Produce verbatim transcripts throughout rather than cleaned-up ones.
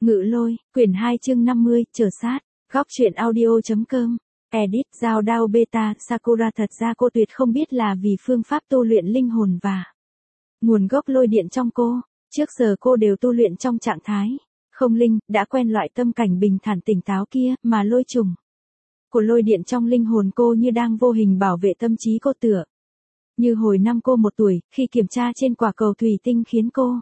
Ngự lôi, quyển hai chương năm mươi, chờ sát, góc truyện audio.com, edit, giao đao beta, Sakura thật ra cô tuyệt không biết là vì phương pháp tu luyện linh hồn và nguồn gốc lôi điện trong cô, trước giờ cô đều tu luyện trong trạng thái không linh, đã quen loại tâm cảnh bình thản tỉnh táo kia, mà lôi trùng của lôi điện trong linh hồn cô như đang vô hình bảo vệ tâm trí cô tựa như hồi năm cô một tuổi, khi kiểm tra trên quả cầu thủy tinh khiến cô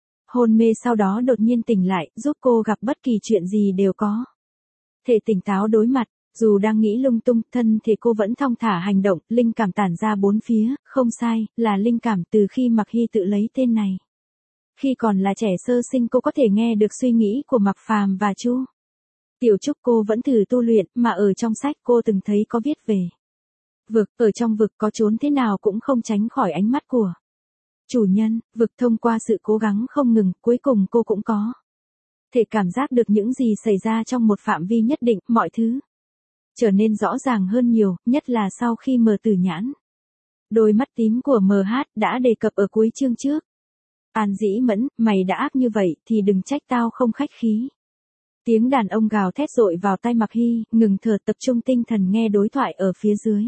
hôn mê sau đó đột nhiên tỉnh lại, giúp cô gặp bất kỳ chuyện gì đều có thể tỉnh táo đối mặt, dù đang nghĩ lung tung, thân thì cô vẫn thong thả hành động, linh cảm tản ra bốn phía, không sai, là linh cảm từ khi Mạc Hy tự lấy tên này. Khi còn là trẻ sơ sinh cô có thể nghe được suy nghĩ của Mạc Phàm và Chu Tiểu Trúc, cô vẫn thử tu luyện, mà ở trong sách cô từng thấy có viết về vực, ở trong vực có trốn thế nào cũng không tránh khỏi ánh mắt của chủ nhân, vực thông qua sự cố gắng không ngừng, cuối cùng cô cũng có thể cảm giác được những gì xảy ra trong một phạm vi nhất định, mọi thứ trở nên rõ ràng hơn nhiều, nhất là sau khi mở tử nhãn. Đôi mắt tím của em hát đã đề cập ở cuối chương trước. An Dĩ Mẫn, mày đã ác như vậy thì đừng trách tao không khách khí. Tiếng đàn ông gào thét dội vào tai Mạc Hy, ngừng thở, tập trung tinh thần nghe đối thoại ở phía dưới.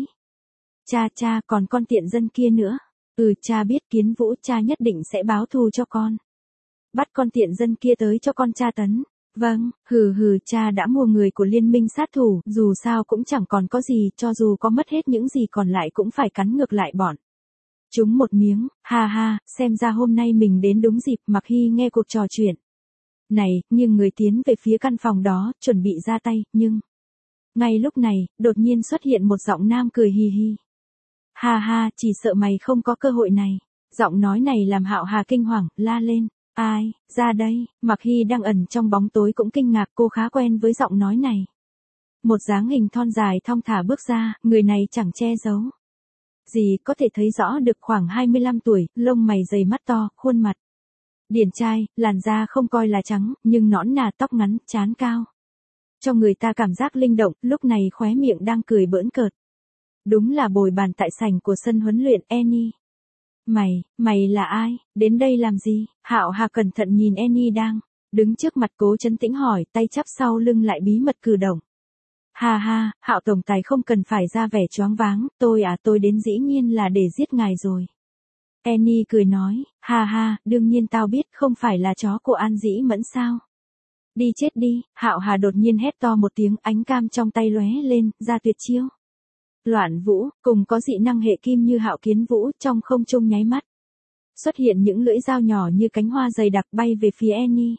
Cha cha, còn con tiện dân kia nữa. Ừ, cha biết, Kiến Vũ, cha nhất định sẽ báo thù cho con. Bắt con tiện dân kia tới cho con tra tấn. Vâng, hừ hừ, cha đã mua người của liên minh sát thủ, dù sao cũng chẳng còn có gì, cho dù có mất hết những gì còn lại cũng phải cắn ngược lại bọn chúng một miếng. Ha ha, xem ra hôm nay mình đến đúng dịp. Mạc Hy nghe cuộc trò chuyện này, nhưng người tiến về phía căn phòng đó, chuẩn bị ra tay, nhưng ngay lúc này, đột nhiên xuất hiện một giọng nam cười hì hì. Ha ha, chỉ sợ mày không có cơ hội này. Giọng nói này làm Hạo Hà kinh hoàng, la lên. Ai, ra đây. Mạc Hy đang ẩn trong bóng tối cũng kinh ngạc, cô khá quen với giọng nói này. Một dáng hình thon dài thong thả bước ra, người này chẳng che giấu gì, có thể thấy rõ được khoảng hai mươi lăm tuổi, lông mày dày, mắt to, khuôn mặt điển trai, làn da không coi là trắng, nhưng nõn nà, tóc ngắn, trán cao, cho người ta cảm giác linh động. Lúc này khóe miệng đang cười bỡn cợt. Đúng là bồi bàn tại sảnh của sân huấn luyện. Annie, mày, mày là ai, đến đây làm gì? Hạo Hà cẩn thận nhìn Annie đang đứng trước mặt, cố trấn tĩnh hỏi, tay chắp sau lưng lại bí mật cử động. Ha ha, Hạo tổng tài không cần phải ra vẻ choáng váng, tôi à tôi đến dĩ nhiên là để giết ngài rồi. Annie cười nói, ha ha, đương nhiên tao biết, không phải là chó của An Dĩ Mẫn sao? Đi chết đi. Hạo Hà đột nhiên hét to một tiếng, ánh cam trong tay lóe lên, ra tuyệt chiêu. Loạn Vũ, cùng có dị năng hệ kim như Hạo Kiến Vũ, trong không trung nháy mắt xuất hiện những lưỡi dao nhỏ như cánh hoa dày đặc bay về phía Annie.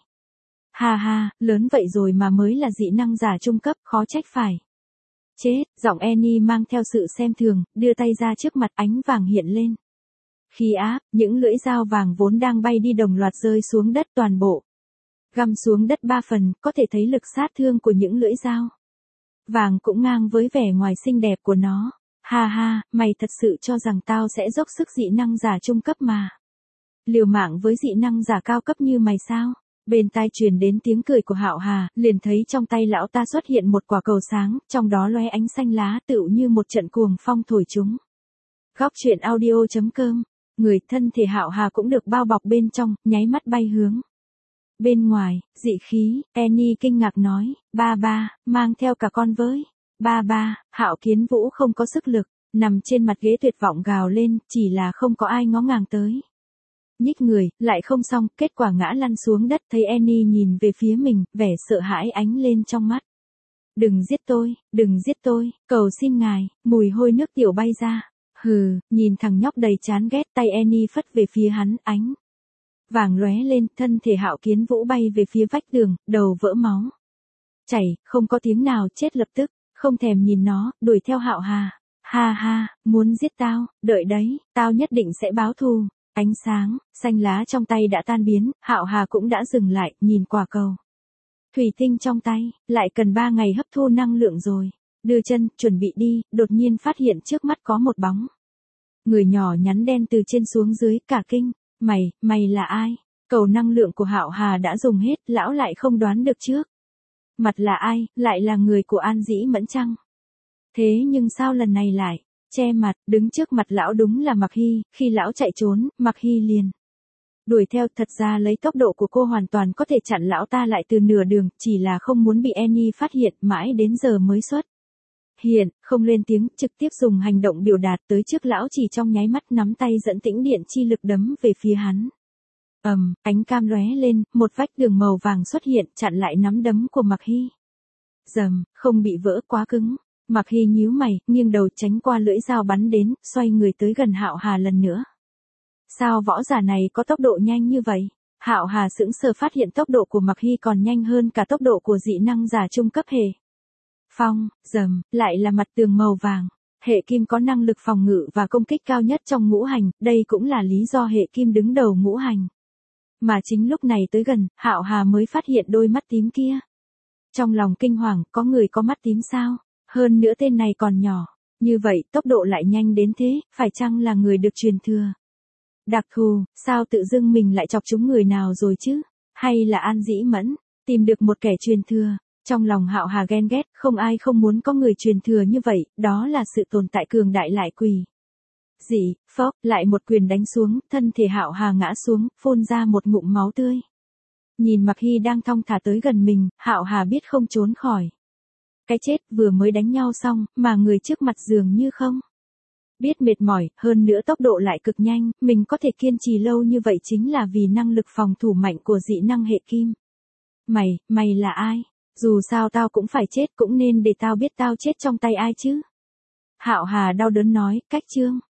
Ha ha, lớn vậy rồi mà mới là dị năng giả trung cấp, khó trách phải chết. Giọng Annie mang theo sự xem thường, đưa tay ra trước mặt, ánh vàng hiện lên. Khi áp, những lưỡi dao vàng vốn đang bay đi đồng loạt rơi xuống đất, toàn bộ găm xuống đất ba phần, có thể thấy lực sát thương của những lưỡi dao vàng cũng ngang với vẻ ngoài xinh đẹp của nó. Ha ha, mày thật sự cho rằng tao sẽ dốc sức dị năng giả trung cấp mà liều mạng với dị năng giả cao cấp như mày sao? Bên tai truyền đến tiếng cười của Hạo Hà, liền thấy trong tay lão ta xuất hiện một quả cầu sáng, trong đó lóe ánh xanh lá, tựu như một trận cuồng phong thổi chúng. Góc truyện audio.com, người thân thể Hạo Hà cũng được bao bọc bên trong, nháy mắt bay hướng bên ngoài. Dị khí. Annie kinh ngạc nói, ba ba, mang theo cả con với. Ba ba. Hạo Kiến Vũ không có sức lực, nằm trên mặt ghế tuyệt vọng gào lên, chỉ là không có ai ngó ngàng tới. Nhích người, lại không xong, kết quả ngã lăn xuống đất. Thấy Annie nhìn về phía mình, vẻ sợ hãi ánh lên trong mắt. Đừng giết tôi, đừng giết tôi, cầu xin ngài. Mùi hôi nước tiểu bay ra. Hừ, nhìn thằng nhóc đầy chán ghét, tay Annie phất về phía hắn, ánh vàng lóe lên, thân thể Hạo Kiến Vũ bay về phía vách tường, đầu vỡ máu chảy, không có tiếng nào, chết lập tức, không thèm nhìn nó, đuổi theo Hạo Hà. Ha ha, muốn giết tao, đợi đấy, tao nhất định sẽ báo thù. Ánh sáng xanh lá trong tay đã tan biến, Hạo Hà cũng đã dừng lại, nhìn quả cầu thủy tinh trong tay, lại cần ba ngày hấp thu năng lượng rồi. Đưa chân, chuẩn bị đi, đột nhiên phát hiện trước mắt có một bóng người nhỏ nhắn đen từ trên xuống dưới, cả kinh. Mày, mày là ai? Cầu năng lượng của Hạo Hà đã dùng hết, lão lại không đoán được trước mặt là ai, lại là người của An Dĩ Mẫn chăng? Thế nhưng sao lần này lại che mặt, đứng trước mặt lão đúng là Mạc Hy. Khi lão chạy trốn, Mạc Hy liền Đuổi theo, thật ra lấy tốc độ của cô hoàn toàn có thể chặn lão ta lại từ nửa đường, chỉ là không muốn bị Annie phát hiện, mãi đến giờ mới xuất hiện, không lên tiếng, trực tiếp dùng hành động biểu đạt tới trước lão chỉ trong nháy mắt nắm tay dẫn tĩnh điện chi lực đấm về phía hắn. ầm, um, ánh cam lóe lên, một vách đường màu vàng xuất hiện chặn lại nắm đấm của Mạc Hy. Dầm, không bị vỡ quá cứng. Mạc Hy nhíu mày, nghiêng đầu tránh qua lưỡi dao bắn đến, xoay người tới gần Hạo Hà lần nữa. Sao võ giả này có tốc độ nhanh như vậy? Hạo Hà sững sờ phát hiện tốc độ của Mạc Hy còn nhanh hơn cả tốc độ của dị năng giả trung cấp hệ. Phong, dầm, lại là mặt tường màu vàng. Hệ kim có năng lực phòng ngự và công kích cao nhất trong ngũ hành, đây cũng là lý do hệ kim đứng đầu ngũ hành. Mà chính lúc này tới gần, Hạo Hà mới phát hiện đôi mắt tím kia. Trong lòng kinh hoàng, có người có mắt tím sao? Hơn nữa tên này còn nhỏ. Như vậy, tốc độ lại nhanh đến thế, phải chăng là người được truyền thừa? Đặc thù, sao tự dưng mình lại chọc chúng người nào rồi chứ? Hay là An Dĩ Mẫn, tìm được một kẻ truyền thừa? Trong lòng Hạo Hà ghen ghét, không ai không muốn có người truyền thừa như vậy, đó là sự tồn tại cường đại lại quỷ. Dị, phốc, lại một quyền đánh xuống, thân thể Hạo Hà ngã xuống, phun ra một ngụm máu tươi. Nhìn Mạc Hy đang thong thả tới gần mình, Hạo Hà biết không trốn khỏi cái chết, vừa mới đánh nhau xong, mà người trước mặt dường như không biết mệt mỏi, hơn nữa tốc độ lại cực nhanh, mình có thể kiên trì lâu như vậy chính là vì năng lực phòng thủ mạnh của dị năng hệ kim. Mày, mày là ai? Dù sao tao cũng phải chết, cũng nên để tao biết tao chết trong tay ai chứ. Hạo Hà đau đớn nói, cách chương.